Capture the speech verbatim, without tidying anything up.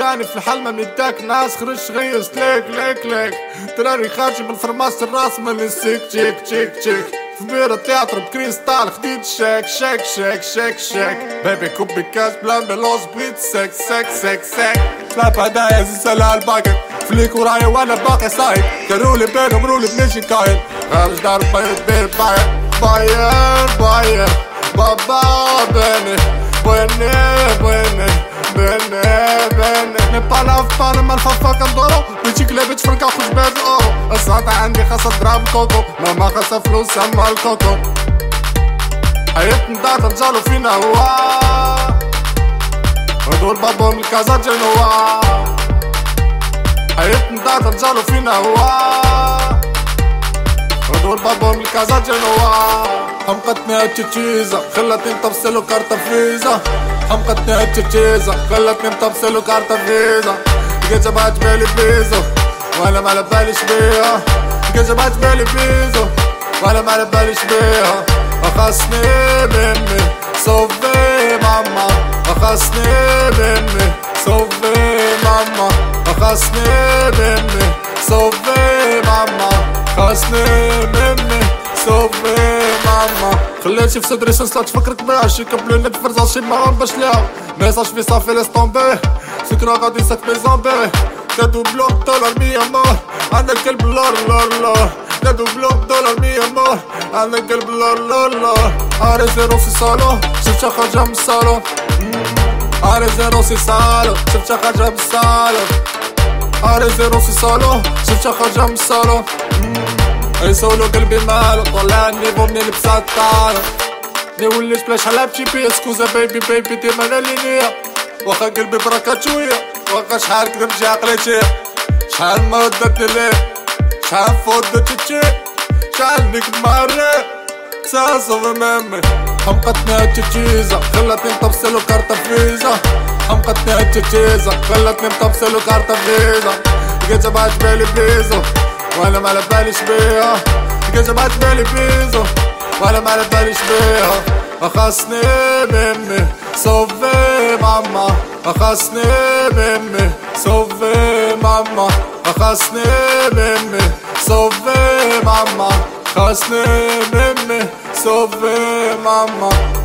تاني في الحلمة مداك ناس خرج غير ليك ليك ليك تراني خارج من فرماس الراس من السيك تشيك تشيك تشيك في بيرة تياترو بكريستال خديت شيك شيك شيك شيك شيك بيبي كوبي كاس بلان بلوز بيت سيك سيك سيك سيك سلاب هدايا زلزال الباكت فليك ورايا وانا باقي سايق كارولي بينهم رولي بنمشي كاين خارج دار بيت بير باير باير باير بابا بيني بيني بيني بيني بيني نبالا في بانا ما الفافا كندورو بيجيك لابد فرنكا خوش باب الاورو الساطة عندي خاصة ضرب كوكو ماما خاصة فلوس اما الكوكو حياة ندار رجالو فينا هوا ودور بابو من الكازا جنوا حياة ندار رجالو فينا هوا ودور بابو من الكازا جنوا حمقتني هالتشيزة خلتني مطبسلو كارتا فيزا حمقتني هالتشيزة خلتني مطبسلو كارتا فيزا جذبات بالي بيزو وانا ما باليش بيها جذبات بالي بيزو وانا ما باليش بيها اخصني مني صوفي ماما اخصني مني صوفي ماما اخصني مني صوفي ماما اخصني مني صوفي ماما خليتي في صدري سنسلات فكرك باش يكملوني بفرزاشي ما باش لا ميساج في صافي لاس طومبي سكرة غادي ساك بي زومبي نادو بلوك دولار مية مور عندنا القلب لور لور لور نادو بلوك دولار مية مور عندنا القلب لور لور لور اري زيرو سي سالو شفت خرجة من الصالون اري زيرو سي سالو شفت خرجة من الصالون اري زيرو سي سالو شفت خرجة من الصالون يسولو قلبي مالو طلع النيفو من لبسات طالو دي وليت بلاش حلاب جي بي اسكوزا بيبي بيبي ديما انا لينيا واخا قلبي بركات شوية واخا شحال كذب جا عقليتي شحال ما ردتني ليه شحال فودت تشي شحال نيك ماري ساسو مامي حمقتني هالتشيزة خلتني مطبسلو كارتا فيزا حمقتني هالتشيزة خلتني مطبسلو كارتا فيزا جذبات بالي بيزو وانا ما باليش بيها جذبات بالي بيزو وانا ما باليش بيها اخصني مني صوفي ماما اخصني مني صوفي ماما اخصني مني صوفي ماما اخصني مني صوفي ماما